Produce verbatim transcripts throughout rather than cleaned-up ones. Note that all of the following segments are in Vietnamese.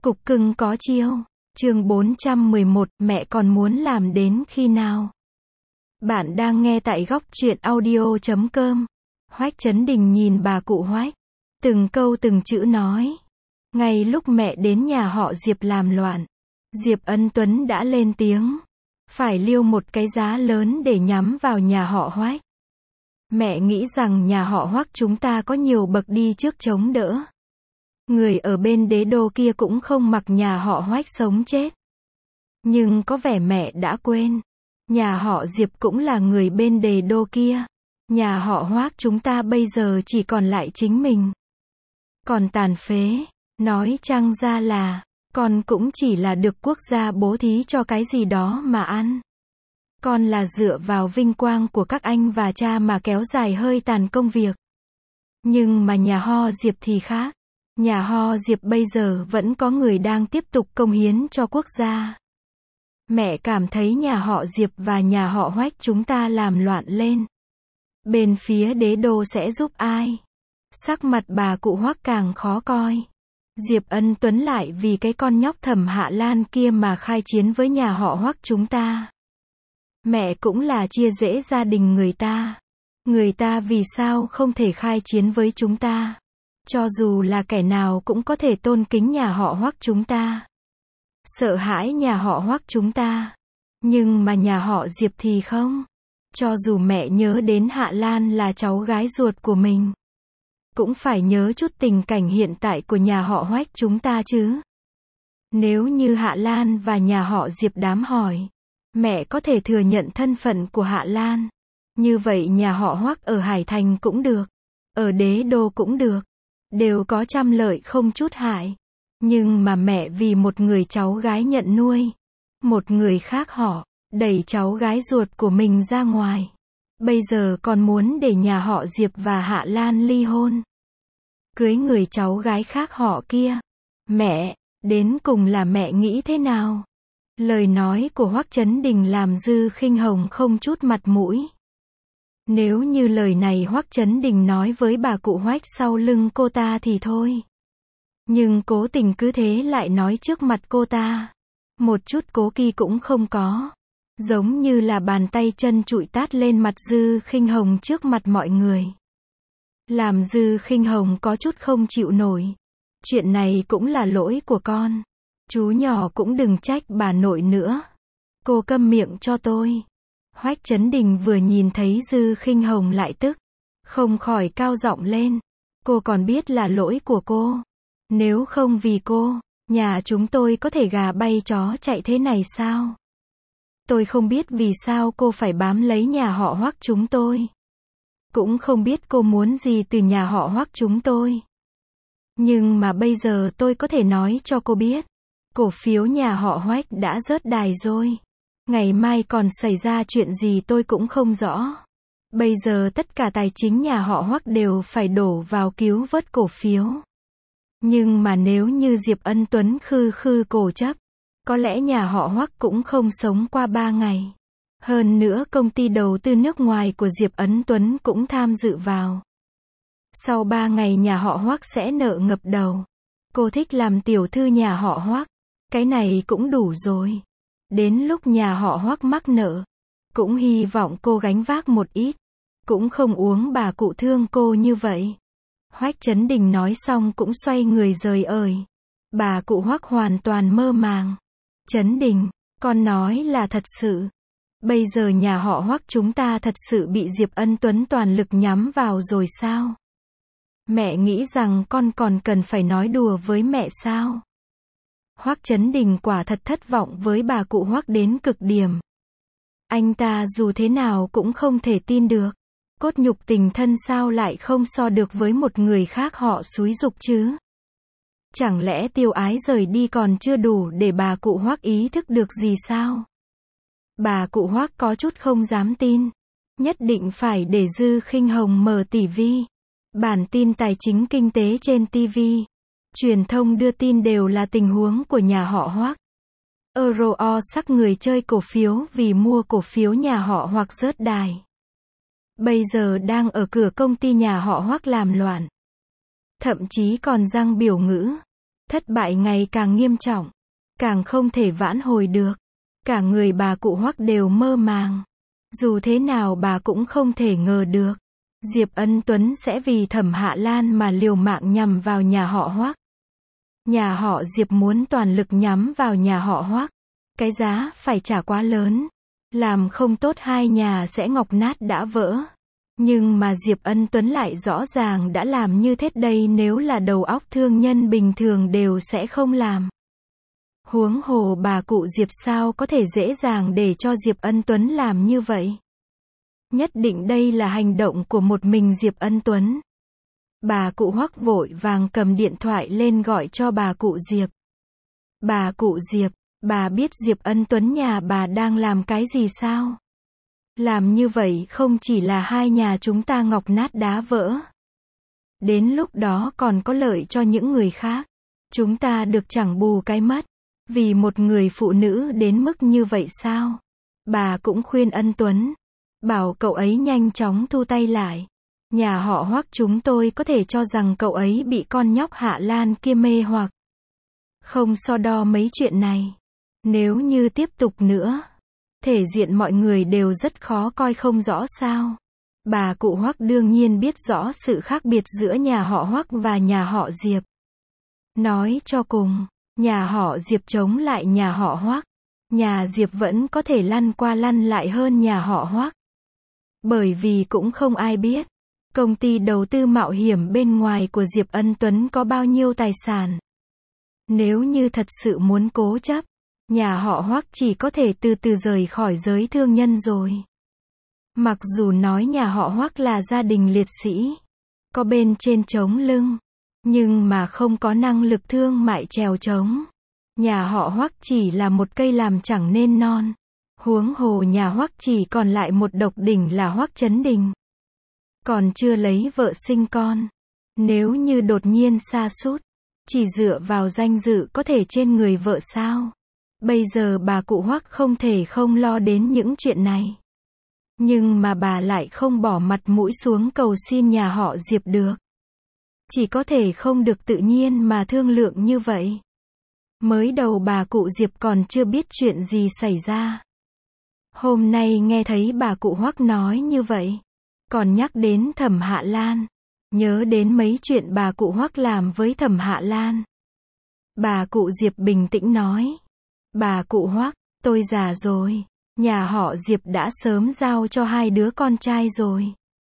Cục cưng có chiêu. Chương bốn trăm mười một, mẹ còn muốn làm đến khi nào? Bạn đang nghe tại góc truyện audio chấm com. Hoách Chấn Đình nhìn bà cụ Hoách, từng câu từng chữ nói. Ngay lúc mẹ đến nhà họ Diệp làm loạn, Diệp Ân Tuấn đã lên tiếng. Phải liêu một cái giá lớn để nhắm vào nhà họ Hoách. Mẹ nghĩ rằng nhà họ Hoách chúng ta có nhiều bậc đi trước chống đỡ. Người ở bên đế đô kia cũng không mặc nhà họ Hoách sống chết. Nhưng có vẻ mẹ đã quên. Nhà họ Diệp cũng là người bên đế đô kia. Nhà họ Hoách chúng ta bây giờ chỉ còn lại chính mình. Còn tàn phế, nói chăng ra là, con cũng chỉ là được quốc gia bố thí cho cái gì đó mà ăn. Con là dựa vào vinh quang của các anh và cha mà kéo dài hơi tàn công việc. Nhưng mà nhà họ Diệp thì khác. Nhà họ Diệp bây giờ vẫn có người đang tiếp tục cống hiến cho quốc gia. Mẹ cảm thấy nhà họ Diệp và nhà họ Hoách chúng ta làm loạn lên. Bên phía đế đô sẽ giúp ai? Sắc mặt bà cụ Hoách càng khó coi. Diệp Ân Tuấn lại vì cái con nhóc Thẩm Hạ Lan kia mà khai chiến với nhà họ Hoách chúng ta. Mẹ cũng là chia rẽ gia đình người ta. Người ta vì sao không thể khai chiến với chúng ta? Cho dù là kẻ nào cũng có thể tôn kính nhà họ Hoách chúng ta. Sợ hãi nhà họ Hoách chúng ta. Nhưng mà nhà họ Diệp thì không. Cho dù mẹ nhớ đến Hạ Lan là cháu gái ruột của mình, cũng phải nhớ chút tình cảnh hiện tại của nhà họ Hoách chúng ta chứ. Nếu như Hạ Lan và nhà họ Diệp đám hỏi, mẹ có thể thừa nhận thân phận của Hạ Lan. Như vậy nhà họ Hoách ở Hải Thành cũng được. Ở đế đô cũng được. Đều có trăm lợi không chút hại. Nhưng mà mẹ vì một người cháu gái nhận nuôi, một người khác họ, đẩy cháu gái ruột của mình ra ngoài. Bây giờ còn muốn để nhà họ Diệp và Hạ Lan ly hôn. Cưới người cháu gái khác họ kia. Mẹ, đến cùng là mẹ nghĩ thế nào? Lời nói của Hoách Chấn Đình làm Dư Khinh Hồng không chút mặt mũi. Nếu như lời này Hoách Chấn Đình nói với bà cụ Hoách sau lưng cô ta thì thôi. Nhưng cố tình cứ thế lại nói trước mặt cô ta. Một chút cố kỵ cũng không có. Giống như là bàn tay chân trụi tát lên mặt Dư Khinh Hồng trước mặt mọi người. Làm Dư Khinh Hồng có chút không chịu nổi. Chuyện này cũng là lỗi của con. Chú nhỏ cũng đừng trách bà nội nữa. Cô câm miệng cho tôi. Hoách Chấn Đình vừa nhìn thấy Dư Khinh Hồng lại tức. Không khỏi cao giọng lên. Cô còn biết là lỗi của cô. Nếu không vì cô, nhà chúng tôi có thể gà bay chó chạy thế này sao? Tôi không biết vì sao cô phải bám lấy nhà họ Hoách chúng tôi. Cũng không biết cô muốn gì từ nhà họ Hoách chúng tôi. Nhưng mà bây giờ tôi có thể nói cho cô biết. Cổ phiếu nhà họ Hoách đã rớt đài rồi. Ngày mai còn xảy ra chuyện gì tôi cũng không rõ. Bây giờ tất cả tài chính nhà họ Hoách đều phải đổ vào cứu vớt cổ phiếu. Nhưng mà nếu như Diệp Ân Tuấn khư khư cổ chấp, có lẽ nhà họ Hoách cũng không sống qua ba ngày. Hơn nữa công ty đầu tư nước ngoài của Diệp Ân Tuấn cũng tham dự vào. Sau ba ngày nhà họ Hoách sẽ nợ ngập đầu. Cô thích làm tiểu thư nhà họ Hoách. Cái này cũng đủ rồi. Đến lúc nhà họ Hoách mắc nợ, cũng hy vọng cô gánh vác một ít. Cũng không uống bà cụ thương cô như vậy. Hoách Chấn Đình nói xong cũng xoay người rời ơi. Bà cụ Hoách hoàn toàn mơ màng. Chấn Đình, con nói là thật sự. Bây giờ nhà họ Hoách chúng ta thật sự bị Diệp Ân Tuấn toàn lực nhắm vào rồi sao? Mẹ nghĩ rằng con còn cần phải nói đùa với mẹ sao? Hoách Chấn Đình quả thật thất vọng với bà cụ Hoách đến cực điểm. Anh ta dù thế nào cũng không thể tin được. Cốt nhục tình thân sao lại không so được với một người khác họ xúi giục chứ? Chẳng lẽ Tiêu Ái rời đi còn chưa đủ để bà cụ Hoách ý thức được gì sao? Bà cụ Hoách có chút không dám tin. Nhất định phải để Dư Khinh Hồng mở ti vi. Bản tin tài chính kinh tế trên ti vi. Truyền thông đưa tin đều là tình huống của nhà họ Hoách. Euro sắc người chơi cổ phiếu vì mua cổ phiếu nhà họ Hoách rớt đài. Bây giờ đang ở cửa công ty nhà họ Hoách làm loạn. Thậm chí còn răng biểu ngữ. Thất bại ngày càng nghiêm trọng, càng không thể vãn hồi được. Cả người bà cụ Hoắc đều mơ màng. Dù thế nào bà cũng không thể ngờ được, Diệp Ân Tuấn sẽ vì Thẩm Hạ Lan mà liều mạng nhằm vào nhà họ Hoắc. Nhà họ Diệp muốn toàn lực nhắm vào nhà họ Hoắc. Cái giá phải trả quá lớn. Làm không tốt hai nhà sẽ ngọc nát đã vỡ. Nhưng mà Diệp Ân Tuấn lại rõ ràng đã làm như thế đây, nếu là đầu óc thương nhân bình thường đều sẽ không làm. Huống hồ bà cụ Diệp sao có thể dễ dàng để cho Diệp Ân Tuấn làm như vậy. Nhất định đây là hành động của một mình Diệp Ân Tuấn. Bà cụ Hoắc vội vàng cầm điện thoại lên gọi cho bà cụ Diệp. Bà cụ Diệp, bà biết Diệp Ân Tuấn nhà bà đang làm cái gì sao? Làm như vậy không chỉ là hai nhà chúng ta ngọc nát đá vỡ. Đến lúc đó còn có lợi cho những người khác. Chúng ta được chẳng bù cái mất. Vì một người phụ nữ đến mức như vậy sao? Bà cũng khuyên Ân Tuấn. Bảo cậu ấy nhanh chóng thu tay lại. Nhà họ Hoắc chúng tôi có thể cho rằng cậu ấy bị con nhóc Hạ Lan kia mê hoặc. Không so đo mấy chuyện này. Nếu như tiếp tục nữa, thể diện mọi người đều rất khó coi không rõ sao. Bà cụ Hoắc đương nhiên biết rõ sự khác biệt giữa nhà họ Hoắc và nhà họ Diệp. Nói cho cùng, nhà họ Diệp chống lại nhà họ Hoắc. Nhà Diệp vẫn có thể lăn qua lăn lại hơn nhà họ Hoắc. Bởi vì cũng không ai biết, công ty đầu tư mạo hiểm bên ngoài của Diệp Ân Tuấn có bao nhiêu tài sản. Nếu như thật sự muốn cố chấp, nhà họ Hoắc chỉ có thể từ từ rời khỏi giới thương nhân rồi. Mặc dù nói nhà họ Hoắc là gia đình liệt sĩ, có bên trên chống lưng, nhưng mà không có năng lực thương mại chèo chống. Nhà họ Hoắc chỉ là một cây làm chẳng nên non. Huống hồ nhà Hoắc chỉ còn lại một độc đỉnh là Hoắc Chấn Đình. Còn chưa lấy vợ sinh con. Nếu như đột nhiên sa sút, chỉ dựa vào danh dự có thể trên người vợ sao? Bây giờ bà cụ Hoắc không thể không lo đến những chuyện này. Nhưng mà bà lại không bỏ mặt mũi xuống cầu xin nhà họ Diệp được. Chỉ có thể không được tự nhiên mà thương lượng như vậy. Mới đầu bà cụ Diệp còn chưa biết chuyện gì xảy ra. Hôm nay nghe thấy bà cụ Hoắc nói như vậy, còn nhắc đến Thẩm Hạ Lan, nhớ đến mấy chuyện bà cụ Hoắc làm với Thẩm Hạ Lan. Bà cụ Diệp bình tĩnh nói, bà cụ Hoắc, tôi già rồi, nhà họ Diệp đã sớm giao cho hai đứa con trai rồi.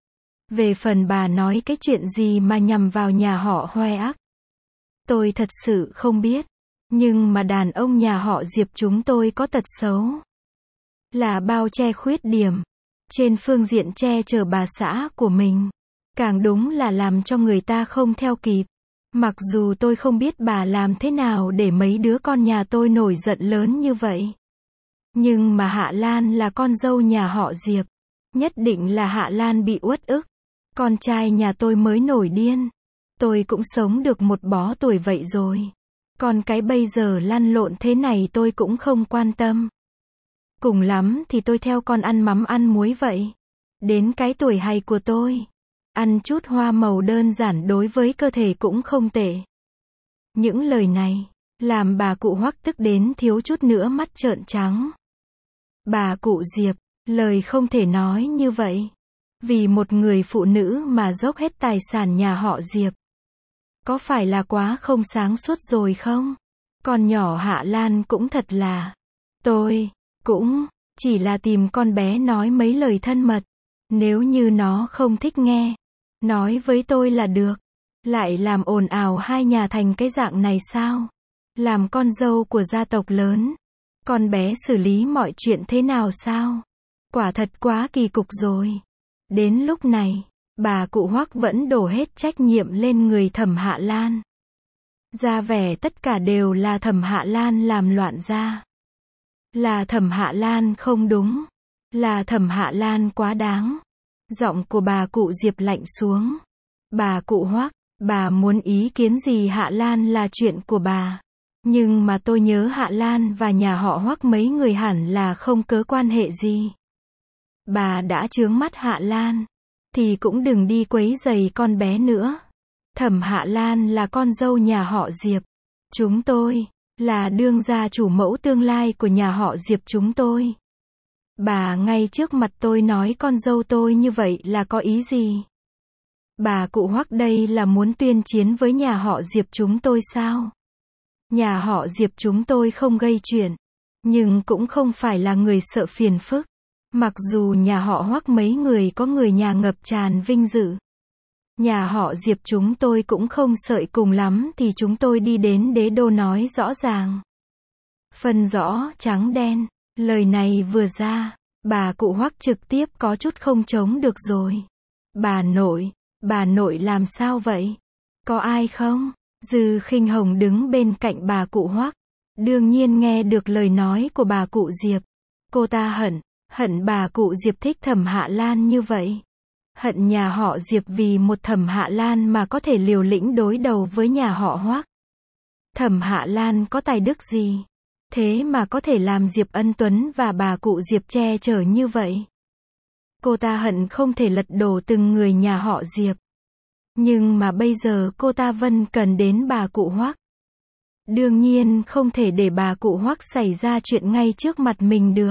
Về phần bà nói cái chuyện gì mà nhằm vào nhà họ Hoắc, tôi thật sự không biết, nhưng mà đàn ông nhà họ Diệp chúng tôi có tật xấu. Là bao che khuyết điểm. Trên phương diện che chở bà xã của mình. Càng đúng là làm cho người ta không theo kịp. Mặc dù tôi không biết bà làm thế nào để mấy đứa con nhà tôi nổi giận lớn như vậy. Nhưng mà Hạ Lan là con dâu nhà họ Diệp. Nhất định là Hạ Lan bị uất ức. Con trai nhà tôi mới nổi điên. Tôi cũng sống được một bó tuổi vậy rồi. Còn cái bây giờ lăn lộn thế này tôi cũng không quan tâm. Cùng lắm thì tôi theo con ăn mắm ăn muối vậy. Đến cái tuổi hay của tôi, ăn chút hoa màu đơn giản đối với cơ thể cũng không tệ. Những lời này, làm bà cụ Hoắc tức đến thiếu chút nữa mắt trợn trắng. Bà cụ Diệp, lời không thể nói như vậy. Vì một người phụ nữ mà dốc hết tài sản nhà họ Diệp. Có phải là quá không sáng suốt rồi không? Con nhỏ Hạ Lan cũng thật là. Tôi cũng chỉ là tìm con bé nói mấy lời thân mật. Nếu như nó không thích nghe, nói với tôi là được. Lại làm ồn ào hai nhà thành cái dạng này sao? Làm con dâu của gia tộc lớn, con bé xử lý mọi chuyện thế nào sao? Quả thật quá kỳ cục rồi. Đến lúc này, bà cụ Hoắc vẫn đổ hết trách nhiệm lên người Thẩm Hạ Lan. Ra vẻ tất cả đều là Thẩm Hạ Lan làm loạn ra. Là Thẩm Hạ Lan không đúng. Là Thẩm Hạ Lan quá đáng. Giọng của bà cụ Diệp lạnh xuống. Bà cụ Hoắc, bà muốn ý kiến gì Hạ Lan là chuyện của bà. Nhưng mà tôi nhớ Hạ Lan và nhà họ Hoắc mấy người hẳn là không cớ quan hệ gì. Bà đã chướng mắt Hạ Lan, thì cũng đừng đi quấy rầy con bé nữa. Thẩm Hạ Lan là con dâu nhà họ Diệp. Chúng tôi là đương gia chủ mẫu tương lai của nhà họ Diệp chúng tôi. Bà ngay trước mặt tôi nói con dâu tôi như vậy là có ý gì? Bà cụ Hoắc đây là muốn tuyên chiến với nhà họ Diệp chúng tôi sao? Nhà họ Diệp chúng tôi không gây chuyện, nhưng cũng không phải là người sợ phiền phức. Mặc dù nhà họ Hoắc mấy người có người nhà ngập tràn vinh dự. Nhà họ Diệp chúng tôi cũng không sợ, cùng lắm thì chúng tôi đi đến đế đô nói rõ ràng. Phân rõ trắng đen, lời này vừa ra, bà cụ Hoắc trực tiếp có chút không chống được rồi. Bà nội, bà nội làm sao vậy? Có ai không? Dư Khinh Hồng đứng bên cạnh bà cụ Hoắc, đương nhiên nghe được lời nói của bà cụ Diệp. Cô ta hận, hận bà cụ Diệp thích Thẩm Hạ Lan như vậy. Hận nhà họ Diệp vì một Thẩm Hạ Lan mà có thể liều lĩnh đối đầu với nhà họ Hoắc. Thẩm Hạ Lan có tài đức gì? Thế mà có thể làm Diệp Ân Tuấn và bà cụ Diệp che chở như vậy. Cô ta hận không thể lật đổ từng người nhà họ Diệp. Nhưng mà bây giờ cô ta vân cần đến bà cụ Hoắc. Đương nhiên không thể để bà cụ Hoắc xảy ra chuyện ngay trước mặt mình được.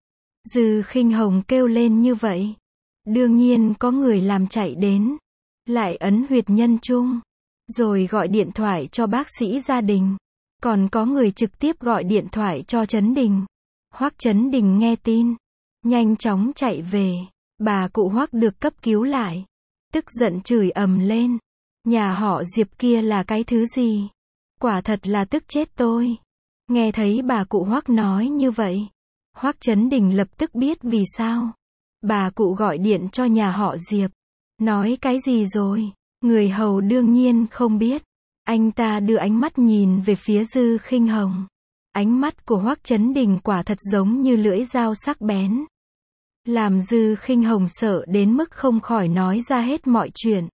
Dư Khinh Hồng kêu lên như vậy. Đương nhiên có người làm chạy đến. Lại ấn huyệt nhân trung. Rồi gọi điện thoại cho bác sĩ gia đình. Còn có người trực tiếp gọi điện thoại cho Trấn Đình. Hoắc Trấn Đình nghe tin, nhanh chóng chạy về. Bà cụ Hoắc được cấp cứu lại. Tức giận chửi ầm lên. Nhà họ Diệp kia là cái thứ gì? Quả thật là tức chết tôi. Nghe thấy bà cụ Hoắc nói như vậy, Hoắc Trấn Đình lập tức biết vì sao. Bà cụ gọi điện cho nhà họ Diệp. Nói cái gì rồi? Người hầu đương nhiên không biết. Anh ta đưa ánh mắt nhìn về phía Dư Khinh Hồng. Ánh mắt của Hoắc Trấn Đình quả thật giống như lưỡi dao sắc bén. Làm Dư Khinh Hồng sợ đến mức không khỏi nói ra hết mọi chuyện.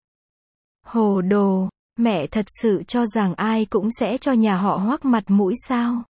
Hồ đồ, mẹ thật sự cho rằng ai cũng sẽ cho nhà họ Hoắc mặt mũi sao?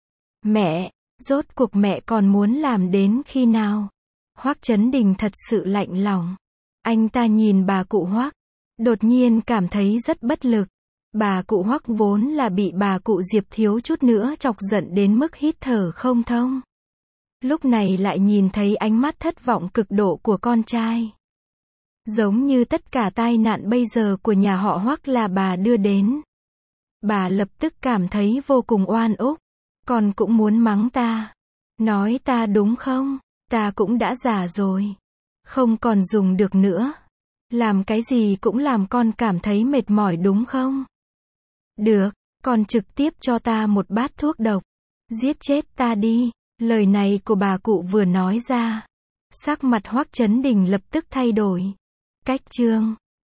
Mẹ, rốt cuộc mẹ còn muốn làm đến khi nào? Hoắc Trấn Đình thật sự lạnh lòng. Anh ta nhìn bà cụ Hoắc, đột nhiên cảm thấy rất bất lực. Bà cụ Hoắc vốn là bị bà cụ Diệp thiếu chút nữa chọc giận đến mức hít thở không thông. Lúc này lại nhìn thấy ánh mắt thất vọng cực độ của con trai. Giống như tất cả tai nạn bây giờ của nhà họ Hoắc là bà đưa đến. Bà lập tức cảm thấy vô cùng oan ức. Con cũng muốn mắng ta. Nói ta đúng không? Ta cũng đã già rồi. Không còn dùng được nữa. Làm cái gì cũng làm con cảm thấy mệt mỏi đúng không? Được, con trực tiếp cho ta một bát thuốc độc. Giết chết ta đi. Lời này của bà cụ vừa nói ra. Sắc mặt Hoắc Trấn Đình lập tức thay đổi. Cách chương